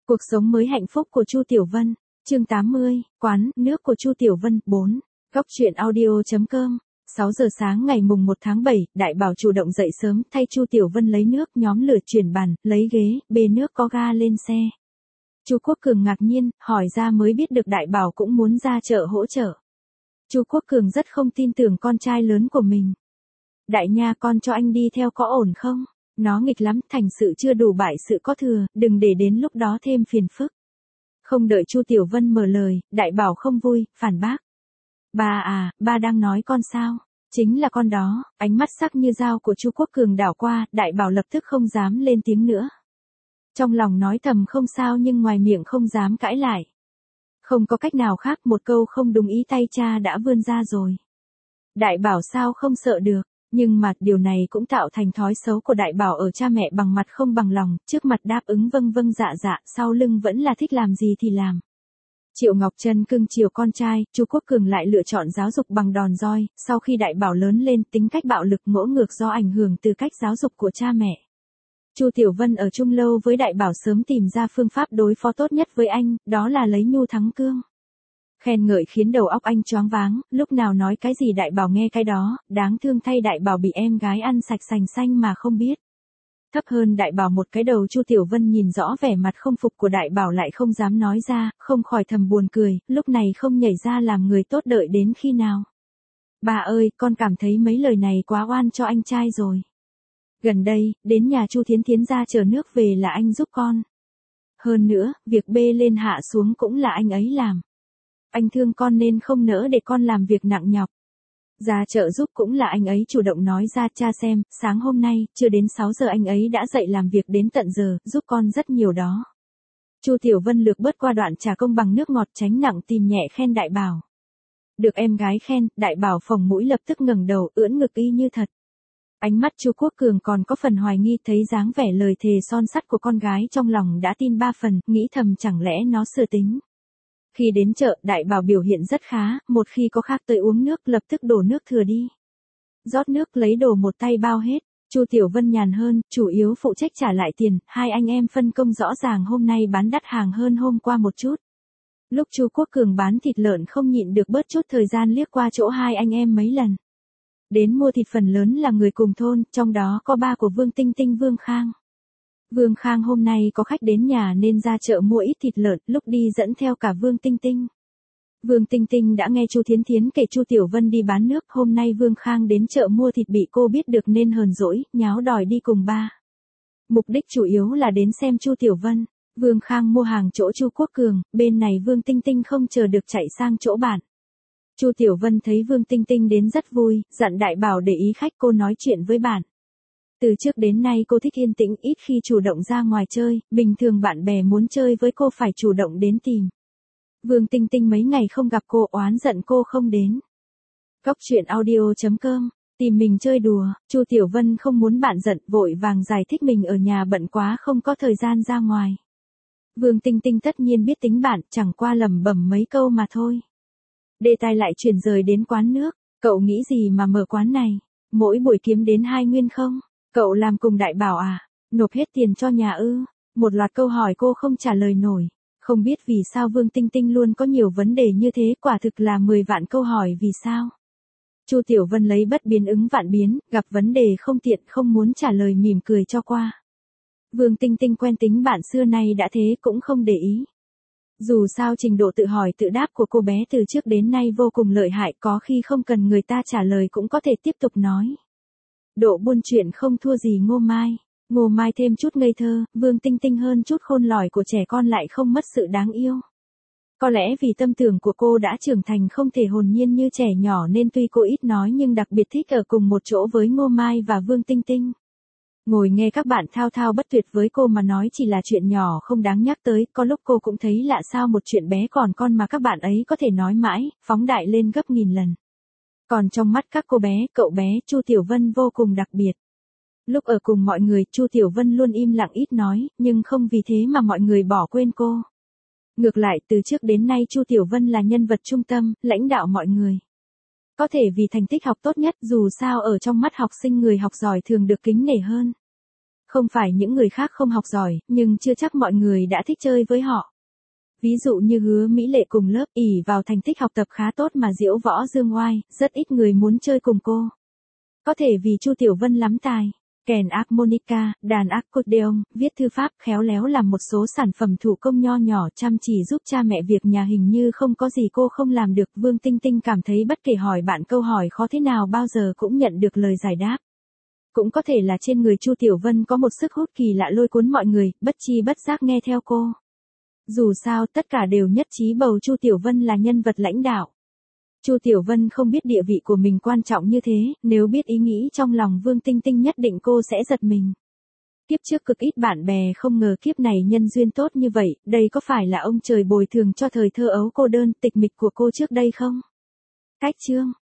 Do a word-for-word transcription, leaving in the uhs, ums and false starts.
Cuộc sống mới hạnh phúc của Chu Tiểu Vân, chương tám mươi, quán nước của Chu Tiểu Vân, bốn. Góc truyện audio.com. sáu giờ sáng ngày mùng một tháng bảy, Đại Bảo chủ động dậy sớm, thay Chu Tiểu Vân lấy nước, nhóm lửa chuyển bàn, lấy ghế, bê nước có ga lên xe. Chu Quốc Cường ngạc nhiên, hỏi ra mới biết được Đại Bảo cũng muốn ra chợ hỗ trợ. Chu Quốc Cường rất không tin tưởng con trai lớn của mình. Đại nha, con cho anh đi theo có ổn không? Nó nghịch lắm, thành sự chưa đủ bại sự có thừa, đừng để đến lúc đó thêm phiền phức. Không đợi Chu Tiểu Vân mở lời, Đại Bảo không vui, phản bác. Ba à, ba đang nói con sao? Chính là con đó. Ánh mắt sắc như dao của Chu Quốc Cường đảo qua, Đại Bảo lập tức không dám lên tiếng nữa. Trong lòng nói thầm không sao nhưng ngoài miệng không dám cãi lại. Không có cách nào khác, một câu không đúng ý tay cha đã vươn ra rồi. Đại Bảo sao không sợ được. Nhưng mà, điều này cũng tạo thành thói xấu của Đại Bảo ở cha mẹ bằng mặt không bằng lòng, trước mặt đáp ứng vâng vâng dạ dạ, sau lưng vẫn là thích làm gì thì làm. Triệu Ngọc Trân cưng chiều con trai, Chu Quốc Cường lại lựa chọn giáo dục bằng đòn roi, sau khi Đại Bảo lớn lên, tính cách bạo lực ngỗ ngược do ảnh hưởng từ cách giáo dục của cha mẹ. Chu Tiểu Vân ở chung lâu với Đại Bảo sớm tìm ra phương pháp đối phó tốt nhất với anh, đó là lấy nhu thắng cương. Khen ngợi khiến đầu óc anh choáng váng, lúc nào nói cái gì Đại Bảo nghe cái đó, đáng thương thay Đại Bảo bị em gái ăn sạch sành xanh mà không biết. Thấp hơn Đại Bảo một cái đầu, Chu Tiểu Vân nhìn rõ vẻ mặt không phục của Đại Bảo lại không dám nói ra, không khỏi thầm buồn cười, lúc này không nhảy ra làm người tốt đợi đến khi nào. Bà ơi, con cảm thấy mấy lời này quá oan cho anh trai rồi. Gần đây, đến nhà Chu Thiến Thiến ra chở nước về là anh giúp con. Hơn nữa, việc bê lên hạ xuống cũng là anh ấy làm. Anh thương con nên không nỡ để con làm việc nặng nhọc. Ra chợ giúp cũng là anh ấy chủ động nói ra, cha xem, sáng hôm nay, chưa đến sáu giờ anh ấy đã dậy làm việc đến tận giờ, giúp con rất nhiều đó. Chu Tiểu Vân lược bớt qua đoạn trả công bằng nước ngọt, tránh nặng tìm nhẹ khen Đại Bảo. Được em gái khen, Đại Bảo phồng mũi lập tức ngẩng đầu, ưỡn ngực y như thật. Ánh mắt Chu Quốc Cường còn có phần hoài nghi, thấy dáng vẻ lời thề son sắt của con gái trong lòng đã tin ba phần, nghĩ thầm chẳng lẽ nó sửa tính. Khi đến chợ, Đại Bảo biểu hiện rất khá, một khi có khác tới uống nước lập tức đổ nước thừa đi. Rót nước lấy đổ một tay bao hết, Chu Tiểu Vân nhàn hơn, chủ yếu phụ trách trả lại tiền, hai anh em phân công rõ ràng, hôm nay bán đắt hàng hơn hôm qua một chút. Lúc Chu Quốc Cường bán thịt lợn không nhịn được bớt chút thời gian liếc qua chỗ hai anh em mấy lần. Đến mua thịt phần lớn là người cùng thôn, trong đó có ba của Vương Tinh Tinh Vương Khang. Vương Khang hôm nay có khách đến nhà nên ra chợ mua ít thịt lợn, lúc đi dẫn theo cả Vương Tinh Tinh. Vương Tinh Tinh đã nghe Chu Thiến Thiến kể Chu Tiểu Vân đi bán nước, hôm nay Vương Khang đến chợ mua thịt bị cô biết được nên hờn dỗi, nháo đòi đi cùng ba. Mục đích chủ yếu là đến xem Chu Tiểu Vân. Vương Khang mua hàng chỗ Chu Quốc Cường, bên này Vương Tinh Tinh không chờ được chạy sang chỗ bạn. Chu Tiểu Vân thấy Vương Tinh Tinh đến rất vui, dặn Đại Bảo để ý khách cô nói chuyện với bạn. Từ trước đến nay cô thích yên tĩnh, ít khi chủ động ra ngoài chơi, bình thường bạn bè muốn chơi với cô phải chủ động đến tìm. Vương Tinh Tinh mấy ngày không gặp cô, oán giận cô không đến. Góc truyện audio.com, tìm mình chơi đùa, Chu Tiểu Vân không muốn bạn giận, vội vàng giải thích mình ở nhà bận quá không có thời gian ra ngoài. Vương Tinh Tinh tất nhiên biết tính bạn, chẳng qua lẩm bẩm mấy câu mà thôi. Đề tài lại chuyển rời đến quán nước, cậu nghĩ gì mà mở quán này? Mỗi buổi kiếm đến hai nguyên không? Cậu làm cùng Đại Bảo à? Nộp hết tiền cho nhà ư? Một loạt câu hỏi cô không trả lời nổi. Không biết vì sao Vương Tinh Tinh luôn có nhiều vấn đề như thế, quả thực là mười vạn câu hỏi vì sao. Chu Tiểu Vân lấy bất biến ứng vạn biến, gặp vấn đề không tiện không muốn trả lời mỉm cười cho qua. Vương Tinh Tinh quen tính bạn xưa nay đã thế cũng không để ý. Dù sao trình độ tự hỏi tự đáp của cô bé từ trước đến nay vô cùng lợi hại, có khi không cần người ta trả lời cũng có thể tiếp tục nói. Độ buôn chuyện không thua gì Ngô Mai. Ngô Mai thêm chút ngây thơ, Vương Tinh Tinh hơn chút khôn lỏi của trẻ con lại không mất sự đáng yêu. Có lẽ vì tâm tưởng của cô đã trưởng thành không thể hồn nhiên như trẻ nhỏ nên tuy cô ít nói nhưng đặc biệt thích ở cùng một chỗ với Ngô Mai và Vương Tinh Tinh. Ngồi nghe các bạn thao thao bất tuyệt với cô mà nói chỉ là chuyện nhỏ không đáng nhắc tới, có lúc cô cũng thấy lạ sao một chuyện bé còn con mà các bạn ấy có thể nói mãi, phóng đại lên gấp nghìn lần. Còn trong mắt các cô bé, cậu bé Chu Tiểu Vân vô cùng đặc biệt. Lúc ở cùng mọi người, Chu Tiểu Vân luôn im lặng ít nói, nhưng không vì thế mà mọi người bỏ quên cô. Ngược lại, từ trước đến nay Chu Tiểu Vân là nhân vật trung tâm, lãnh đạo mọi người. Có thể vì thành tích học tốt nhất, dù sao ở trong mắt học sinh người học giỏi thường được kính nể hơn. Không phải những người khác không học giỏi, nhưng chưa chắc mọi người đã thích chơi với họ. Ví dụ như Hứa Mỹ Lệ cùng lớp ỷ vào thành tích học tập khá tốt mà diễu võ dương oai, rất ít người muốn chơi cùng cô. Có thể vì Chu Tiểu Vân lắm tài, kèn harmonica, đàn accordion, viết thư pháp, khéo léo làm một số sản phẩm thủ công nho nhỏ, chăm chỉ giúp cha mẹ việc nhà, hình như không có gì cô không làm được. Vương Tinh Tinh cảm thấy bất kể hỏi bạn câu hỏi khó thế nào bao giờ cũng nhận được lời giải đáp. Cũng có thể là trên người Chu Tiểu Vân có một sức hút kỳ lạ lôi cuốn mọi người, bất chi bất giác nghe theo cô. Dù sao, tất cả đều nhất trí bầu Chu Tiểu Vân là nhân vật lãnh đạo. Chu Tiểu Vân không biết địa vị của mình quan trọng như thế, nếu biết ý nghĩ trong lòng Vương Tinh Tinh nhất định cô sẽ giật mình. Kiếp trước cực ít bạn bè, không ngờ kiếp này nhân duyên tốt như vậy, đây có phải là ông trời bồi thường cho thời thơ ấu cô đơn, tịch mịch của cô trước đây không? Cách chương